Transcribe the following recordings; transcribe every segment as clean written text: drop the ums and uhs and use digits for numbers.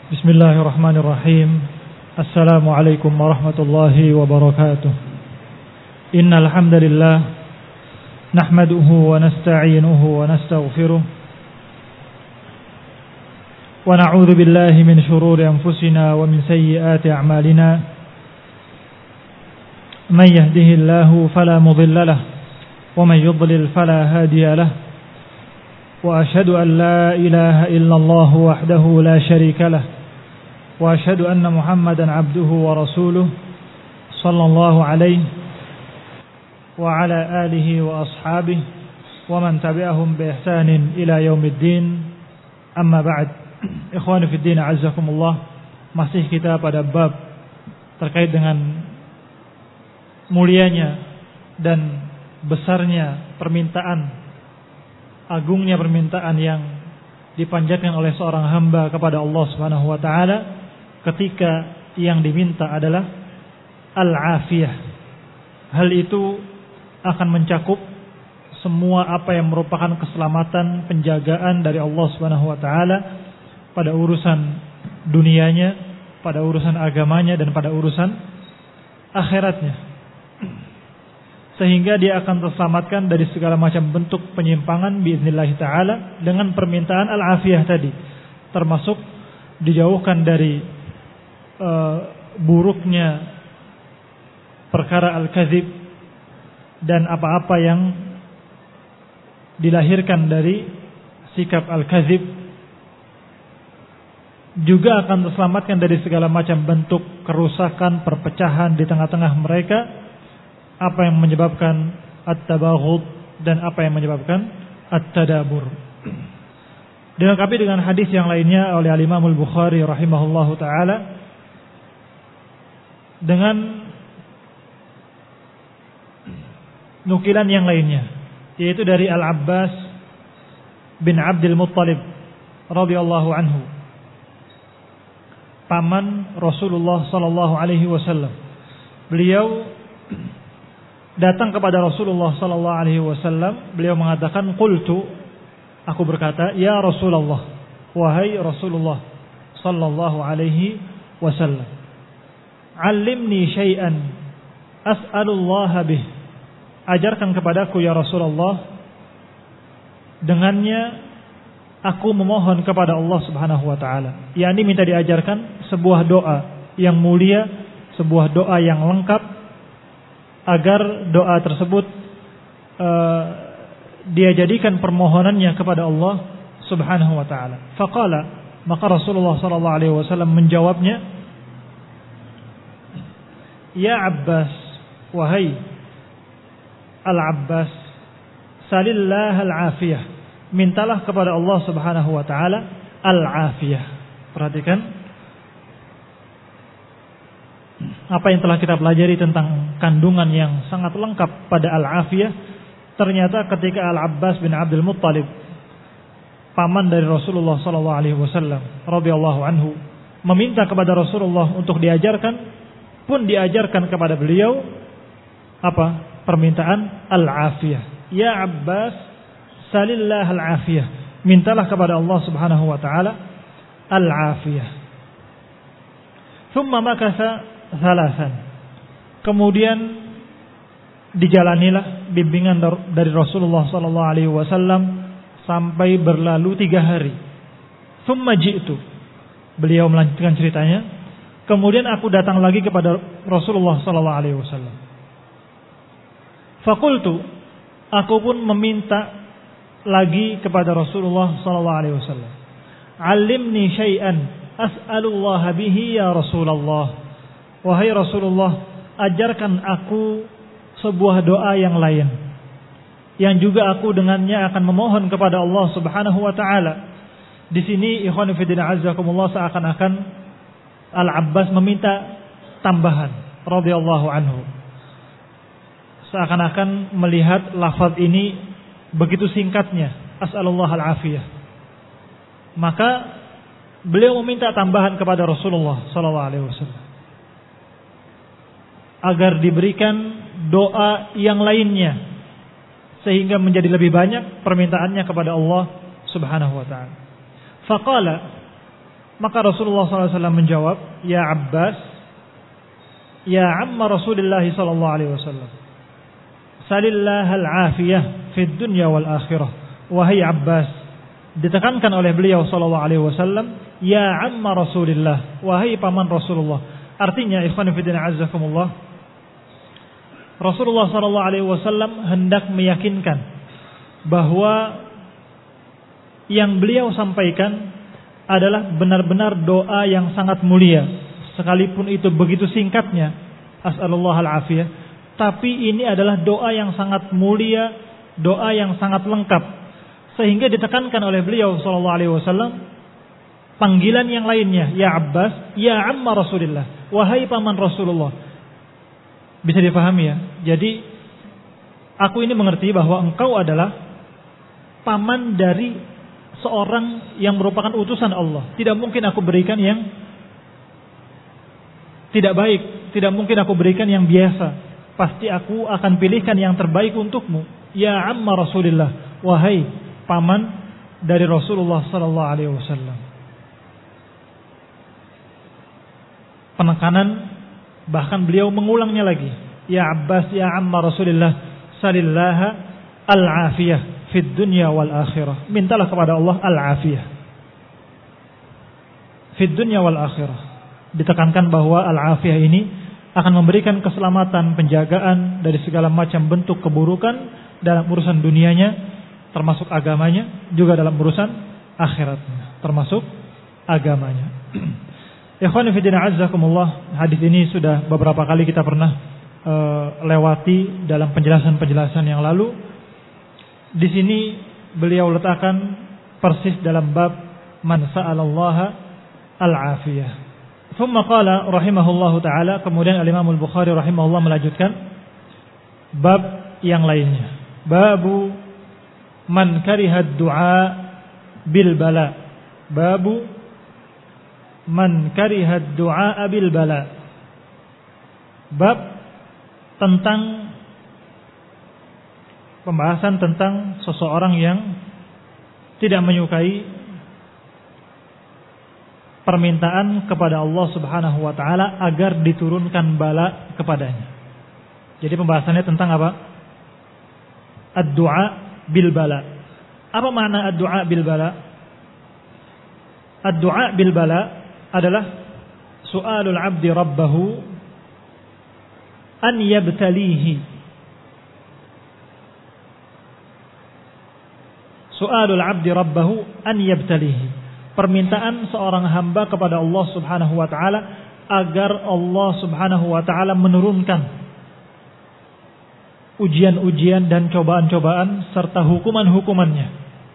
Bismillahirrahmanirrahim. Assalamualaikum warahmatullahi wabarakatuh. Innal hamdalillah nahmaduhu wa nasta'inuhu wa nastaghfiruh wa na'udzu billahi min shururi anfusina wa min sayyiati a'malina. Man yahdihillahu fala mudilla lahu wa man yudlil fala hadiya lahu. وأشهد أن لا إله إلا الله وحده لا شريك له وأشهد أن محمدا عبده ورسوله صلى الله عليه وعلى آله وأصحابه ومن تبعهم بإحسان إلى يوم الدين. أما بعد, إخواني في الدين أعزكم الله. Masih kita pada bab terkait dengan mulianya dan besarnya permintaan, agungnya permintaan yang dipanjatkan oleh seorang hamba kepada Allah Subhanahu wa taala ketika yang diminta adalah al-afiyah. Hal itu akan mencakup semua apa yang merupakan keselamatan, penjagaan dari Allah Subhanahu wa taala pada urusan dunianya, pada urusan agamanya dan pada urusan akhiratnya. Sehingga dia akan terselamatkan dari segala macam bentuk penyimpangan biiznillah ta'ala dengan permintaan al-afiyah tadi. Termasuk dijauhkan dari buruknya perkara al-kadzib dan apa-apa yang dilahirkan dari sikap al-kadzib. Juga akan terselamatkan dari segala macam bentuk kerusakan, perpecahan di tengah-tengah mereka, apa yang menyebabkan at-tabaghud dan apa yang menyebabkan at-tadabur. Dilengkapi dengan hadis yang lainnya oleh Al-Imam Al-Bukhari rahimahullahu taala dengan nukilan yang lainnya, yaitu dari Al-Abbas bin Abdul Muttalib radhiyallahu anhu, paman Rasulullah sallallahu alaihi wasallam. Beliau datang kepada Rasulullah sallallahu alaihi wasallam. Beliau mengatakan, qultu, aku berkata, ya Rasulullah, wahai Rasulullah sallallahu alaihi wasallam, allimni syai'an as'alullaha bih. Ajarkan kepadaku ya Rasulullah, dengannya aku memohon kepada Allah Subhanahu wa taala. yakni minta diajarkan sebuah doa yang mulia, sebuah doa yang lengkap, agar doa tersebut dia jadikan permohonannya kepada Allah Subhanahu wa taala. Faqala, maka Rasulullah sallallahu alaihi wasallam menjawabnya, ya Abbas, wahai Al-Abbas, salillah al-afiyah, mintalah kepada Allah Subhanahu wa taala al-afiyah. Perhatikan apa yang telah kita pelajari tentang kandungan yang sangat lengkap pada al-afiyah. Ternyata ketika Al-Abbas bin Abdul Muttalib, paman dari Rasulullah sallallahu alaihi wasallam radhiyallahu anhu, meminta kepada Rasulullah untuk diajarkan, pun diajarkan kepada beliau apa? Permintaan al-afiyah. Ya Abbas, salillah al-afiyah, mintalah kepada Allah Subhanahu wa taala al-afiyah. Thumma makasa salasan. Kemudian dijalanilah bimbingan dari Rasulullah sallallahu alaihi wasallam sampai berlalu 3 hari. Thumma ji'tu. Beliau melanjutkan ceritanya, kemudian aku datang lagi kepada Rasulullah sallallahu alaihi wasallam. Faqultu, aku pun meminta lagi kepada Rasulullah sallallahu alaihi wasallam, allimni syai'an as'alullaha bihi ya Rasulullah. Wahai Rasulullah, ajarkan aku sebuah doa yang lain, yang juga aku dengannya akan memohon kepada Allah Subhanahu wa taala. Di sini ikhwan fillah azzakumullah, seakan-akan Al-Abbas meminta tambahan radhiyallahu anhu. Seakan-akan melihat lafaz ini begitu singkatnya, as'alullah al-afiyah. Maka beliau meminta tambahan kepada Rasulullah sallallahu alaihi wasallam agar diberikan doa yang lainnya, sehingga menjadi lebih banyak permintaannya kepada Allah Subhanahu wa taala. Faqala, Maka Rasulullah SAW menjawab, "Ya Abbas, ya amma Rasulullah SAW, salillah al-afiyah fid dunya wal akhirah." Wahai Abbas, ditekankan oleh beliau SAW, ya amma Rasulillah, wahai paman Rasulullah. Artinya, ikhwan fillah azzakumullah, Rasulullah SAW hendak meyakinkan bahwa yang beliau sampaikan adalah benar-benar doa yang sangat mulia, sekalipun itu begitu singkatnya, as'alullah al-afiyah, tapi ini adalah doa yang sangat mulia, doa yang sangat lengkap, sehingga ditekankan oleh beliau SAW panggilan yang lainnya, ya Abbas, ya amma Rasulillah, wahai paman Rasulullah. Bisa dipahami ya? Jadi aku ini mengerti bahwa engkau adalah paman dari seorang yang merupakan utusan Allah. Tidak mungkin aku berikan yang tidak baik, tidak mungkin aku berikan yang biasa. Pasti aku akan pilihkan yang terbaik untukmu. Ya amma Rasulillah, wahai paman dari Rasulullah sallallahu alaihi wasallam. Penekanan, bahkan beliau mengulangnya lagi. Ya Abbas, ya amma Rasulillah, salillaha al-afiyah fid dunya wal akhirah. Mintalah kepada Allah al-afiyah fid dunya wal akhirah. Ditekankan bahwa al-afiyah ini akan memberikan keselamatan, penjagaan dari segala macam bentuk keburukan dalam urusan dunianya, termasuk agamanya, juga dalam urusan akhiratnya, termasuk agamanya. Ikhwan fillah azzakumullah, hadis ini sudah beberapa kali kita pernah lewati dalam penjelasan-penjelasan yang lalu. Di sini beliau letakkan persis dalam bab man sa'alallaha al-afiyah. Thumma qala rahimahullahu taala, kemudian Al-Imam Al-Bukhari rahimahullah melanjutkan bab yang lainnya. Babu man kariha ad-du'a bil bala. Babu man kariha ad-du'a bil bala. Bab tentang pembahasan tentang seseorang yang tidak menyukai permintaan kepada Allah Subhanahu wa taala agar diturunkan bala kepadanya. Jadi pembahasannya tentang apa? Ad-du'a bil bala. Apa makna ad-du'a bil bala? Ad-du'a bil bala adalah su'alul 'abdi rabbahu an yabtalihi. Su'alul 'abdi rabbahu an yabtalihi. Permintaan seorang hamba kepada Allah Subhanahu wa taala agar Allah Subhanahu wa taala menurunkan ujian-ujian dan cobaan-cobaan serta hukuman-hukumannya.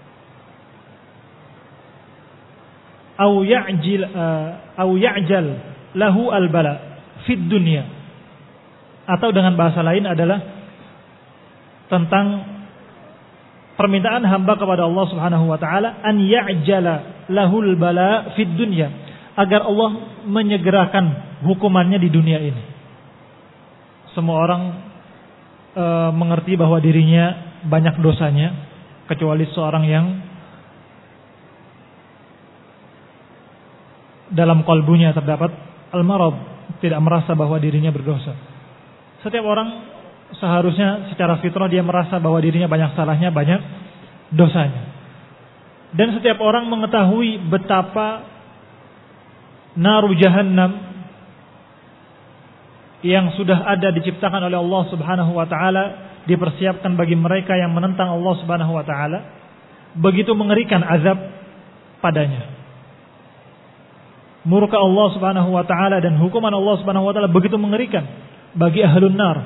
Au ya'jal lahu al-bala fid dunya. Atau dengan bahasa lain adalah tentang permintaan hamba kepada Allah Subhanahu wa taala an ya'jala lahul bala fid dunya, agar Allah menyegerakan hukumannya di dunia ini. Semua orang mengerti bahwa dirinya banyak dosanya, kecuali seorang yang dalam kalbunya terdapat al-marad, tidak merasa bahwa dirinya berdosa. Setiap orang seharusnya secara fitrah dia merasa bahwa dirinya banyak salahnya, banyak dosanya. Dan setiap orang mengetahui betapa naru jahannam yang sudah ada diciptakan oleh Allah Subhanahu wa taala dipersiapkan bagi mereka yang menentang Allah Subhanahu wa taala, begitu mengerikan azab padanya. Murka Allah Subhanahu wa taala dan hukuman Allah Subhanahu wa taala begitu mengerikan bagi ahlun nar.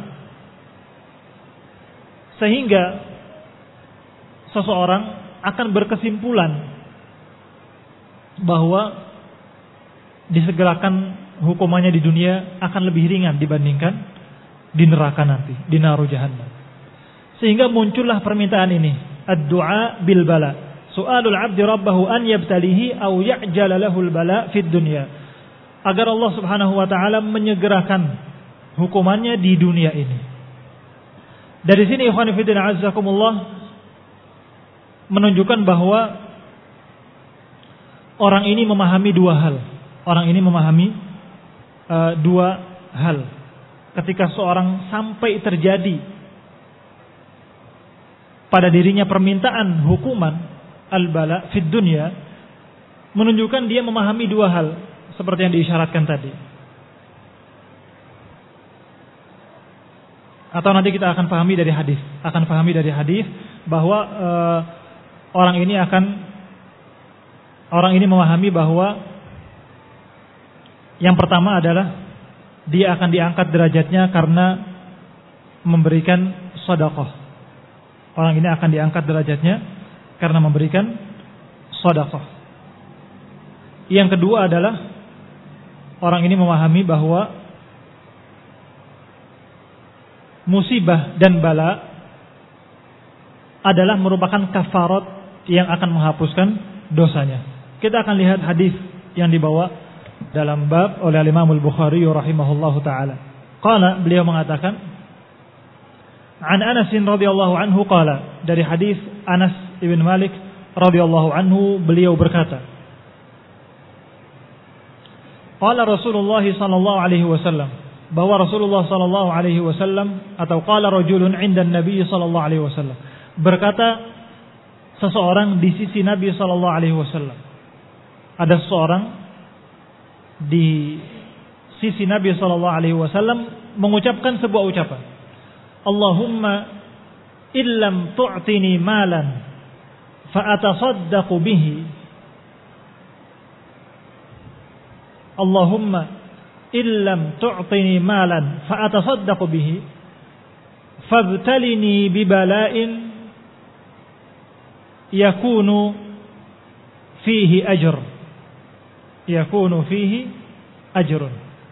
Sehingga seseorang akan berkesimpulan bahwa disegerakan hukumannya di dunia akan lebih ringan dibandingkan di neraka nanti, di naru jahannam. Sehingga muncullah permintaan ini, ad-du'a bil bala, su'alul 'abdi rabbahu an yabtalihi aw ya'jala lahul bala fid dunya, agar Allah Subhanahu wa taala menyegerakan hukumannya di dunia ini. Dari sini ikhwan fillah azakumullah menunjukkan bahwa orang ini memahami dua hal. Orang ini memahami dua hal. Ketika seorang sampai terjadi pada dirinya permintaan hukuman al-bala fid dunya, menunjukkan dia memahami dua hal seperti yang diisyaratkan tadi. Atau nanti kita akan pahami dari hadis, bahwa orang ini memahami bahwa yang pertama adalah dia akan diangkat derajatnya karena memberikan sedekah. Orang ini akan diangkat derajatnya karena memberikan sedekah. Yang kedua adalah orang ini memahami bahwa musibah dan bala adalah merupakan kafarat yang akan menghapuskan dosanya. Kita akan lihat hadis yang dibawa dalam bab oleh Imam Al-Bukhari rahimahullahu taala. Qala, beliau mengatakan, an Anas radhiyallahu anhu qala, dari hadis Anas ibn Malik radhiyallahu anhu, beliau berkata, qala Rasulullah sallallahu alaihi wasallam, bahwa Rasulullah sallallahu alaihi wasallam, atau qala rajulun 'inda Nabi sallallahu alaihi wasallam, berkata seseorang di sisi Nabi sallallahu alaihi wasallam. Ada seseorang di sisi Nabi sallallahu alaihi wasallam mengucapkan sebuah ucapan, Allahumma illam tu'tini malan fa atasaddaqu bihi, Allahumma illam tu'tini malan fa atasaddaqu bihi fabtalini bibala'in yakunu fihi ajr, yakunu fihi ajrun.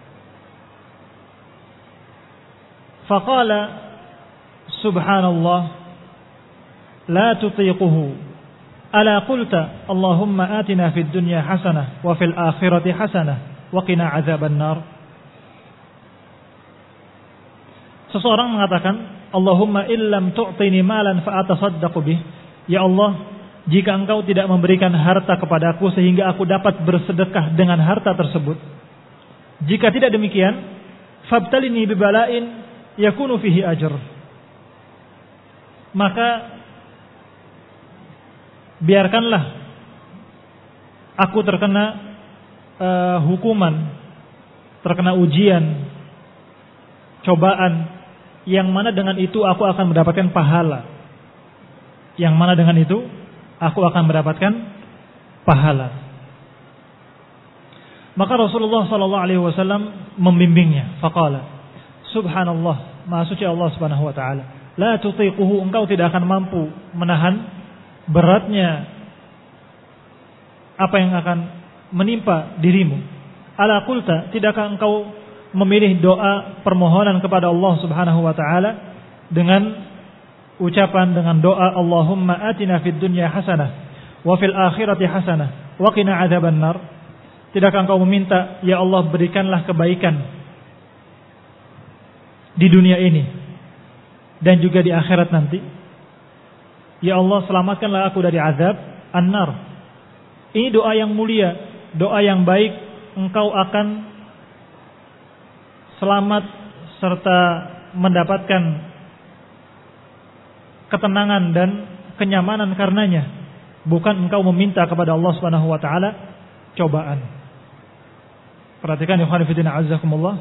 Faqala subhanallah la tutiquhu, ala qulta Allahumma atina fid dunya hasanah wa fil akhirati hasanah wa qina azaban nar. Seseorang mengatakan, Allahumma illam tu'tini malan fa atasaddaqu bih, ya Allah, jika engkau tidak memberikan harta kepadaku sehingga aku dapat bersedekah dengan harta tersebut, jika tidak demikian, fabtalini bibala'in yakunu fihi ajr, maka biarkanlah aku terkena hukuman, terkena ujian, cobaan, yang mana dengan itu aku akan mendapatkan pahala, yang mana dengan itu aku akan mendapatkan pahala. Maka Rasulullah sallallahu alaihi wasallam membimbingnya. Faqala, subhanallah, maha suci Allah Subhanahu wa taala, la tutiquhu, engkau tidak akan mampu menahan beratnya apa yang akan menimpa dirimu. Ala qulta, tidakkah engkau memilih doa permohonan kepada Allah Subhanahu wa taala dengan ucapan, dengan doa, Allahumma atina fid dunya hasanah wa fil akhirati hasanah wa qina adzaban nar. Tidakkah engkau meminta, ya Allah, berikanlah kebaikan di dunia ini dan juga di akhirat nanti. Ya Allah, selamatkanlah aku dari azab an-nar. Ini doa yang mulia, doa yang baik. Engkau akan selamat serta mendapatkan ketenangan dan kenyamanan karenanya, bukan engkau meminta kepada Allah Subhanahu wa taala cobaan. Perhatikan ikhwan fillah azzakumullah.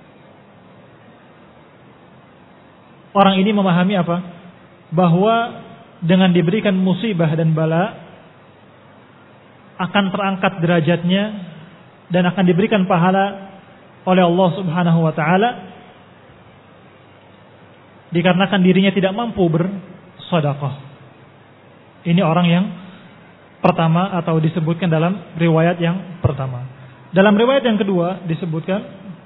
Orang ini memahami apa? Bahwa dengan diberikan musibah dan bala akan terangkat derajatnya dan akan diberikan pahala oleh Allah Subhanahu wa taala dikarenakan dirinya tidak mampu bersedekah. Ini orang yang pertama, atau disebutkan dalam riwayat yang pertama. Dalam riwayat yang kedua disebutkan,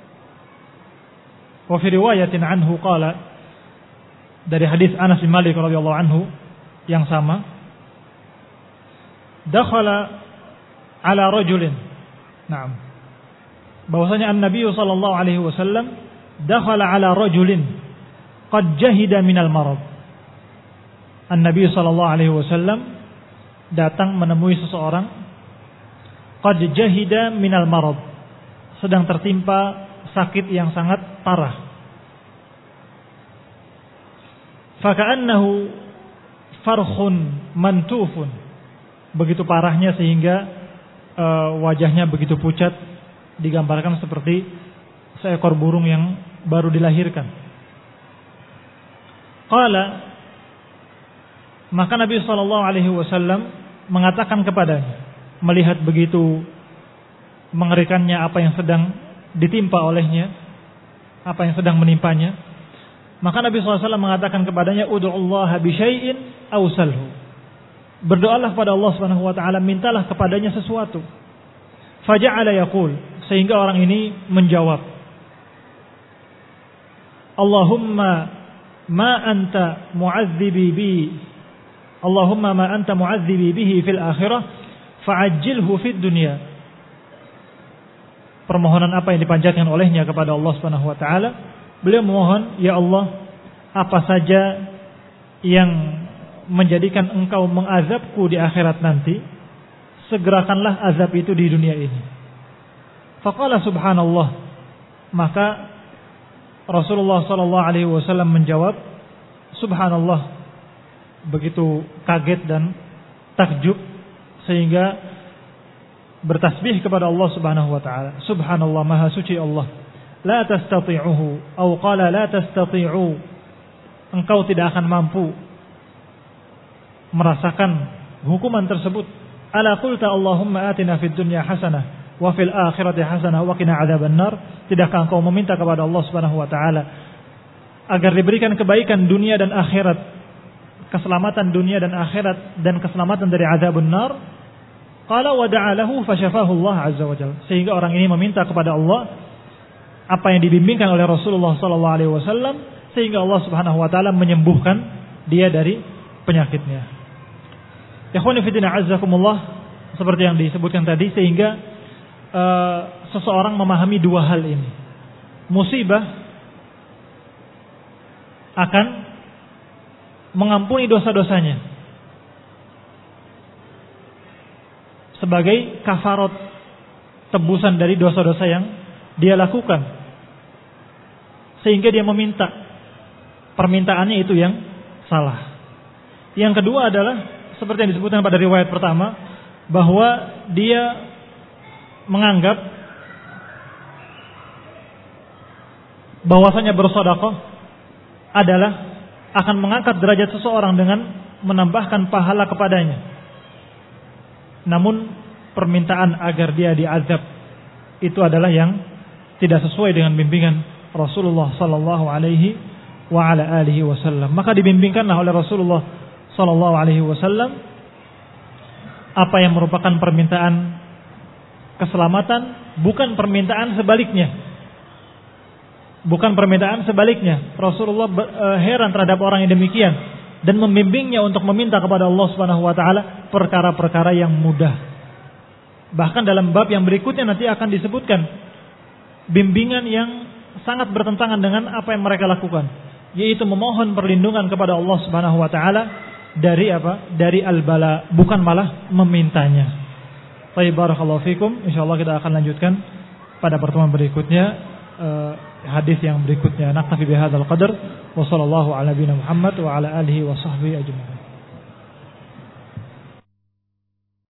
wa fi riwayatin anhu qala, dari hadis Anas bin Malik radhiyallahu anhu yang sama, dakhala ala rajulin, na'am, bahwasanya an-nabiy sallallahu alaihi wasallam dakhala ala rajulin qad jahida minal marad. An-nabiy sallallahu alaihi wasallam datang menemui seseorang qad jahida minal marad, sedang tertimpa sakit yang sangat parah. Faka'annahu farkhun mantufun, begitu parahnya sehingga wajahnya begitu pucat, digambarkan seperti seekor burung yang baru dilahirkan. Qala, maka Nabi SAW mengatakan kepadanya, melihat begitu mengerikannya apa yang sedang ditimpa olehnya, apa yang sedang menimpanya, maka Nabi SAW mengatakan kepadanya, ud'ullaha bisyai'in aw salhu, berdoalah kepada Allah Subhanahu wa taala, mintalah kepadanya sesuatu. Faja'ala yaqul, sehingga orang ini menjawab, Allahumma ma anta mu'adzibi bi, Allahumma ma anta mu'adzibi bihi fil akhirah fa'ajjilhu fid dunya. Permohonan apa yang dipanjatkan olehnya kepada Allah Subhanahu wa taala, beliau memohon, ya Allah, apa saja yang menjadikan engkau mengazabku di akhirat nanti, segerakanlah azab itu di dunia ini. Faqala subhanallah, maka Rasulullah SAW menjawab, subhanallah, begitu kaget dan takjub sehingga bertasbih kepada Allah Subhanahu wa taala. Subhanallah, maha suci Allah. La tastati'uhu, atau qala la tastati'u, engkau tidak akan mampu merasakan hukuman tersebut. Ala qulta Allahumma atina fid dunya hasanah wa fil akhirati hasanah wa qina adzabannar. Tidakkah engkau meminta kepada Allah Subhanahu wa taala agar diberikan kebaikan dunia dan akhirat, keselamatan dunia dan akhirat, dan keselamatan dari azabun nar? Qala wa da'alahu fasyafahu Allah azza wa jalla. Sehingga orang ini meminta kepada Allah apa yang dibimbingkan oleh Rasulullah sallallahu alaihi wasallam, sehingga Allah Subhanahu wa taala menyembuhkan dia dari penyakitnya. Ikhwani fi din azzakumullah, seperti yang disebutkan tadi, sehingga seseorang memahami dua hal ini. Musibah akan mengampuni dosa-dosanya sebagai kafarat, tebusan dari dosa-dosa yang dia lakukan, sehingga dia meminta permintaannya itu yang salah. Yang kedua adalah seperti yang disebutkan pada riwayat pertama, bahwa dia menganggap bahwasanya bersedekah adalah akan mengangkat derajat seseorang dengan menambahkan pahala kepadanya. Namun permintaan agar dia diazab itu adalah yang tidak sesuai dengan bimbingan Rasulullah sallallahu alaihi wa ala alihi wasallam. Maka dibimbingkanlah oleh Rasulullah sallallahu alaihi wasallam apa yang merupakan permintaan keselamatan, bukan permintaan sebaliknya. Bukan permintaan sebaliknya. Rasulullah heran terhadap orang yang demikian dan membimbingnya untuk meminta kepada Allah Subhanahu wa taala perkara-perkara yang mudah. Bahkan dalam bab yang berikutnya nanti akan disebutkan bimbingan yang sangat bertentangan dengan apa yang mereka lakukan, yaitu memohon perlindungan kepada Allah Subhanahu wa taala dari apa? Dari al-bala, bukan malah memintanya. Baik, barakallahu fikum. Insyaallah kita akan lanjutkan pada pertemuan berikutnya hadis yang berikutnya. Naktafi bihadzal qadar wa sallallahu ala nabiyina Muhammad wa ala alihi wa sahbihi ajma'in.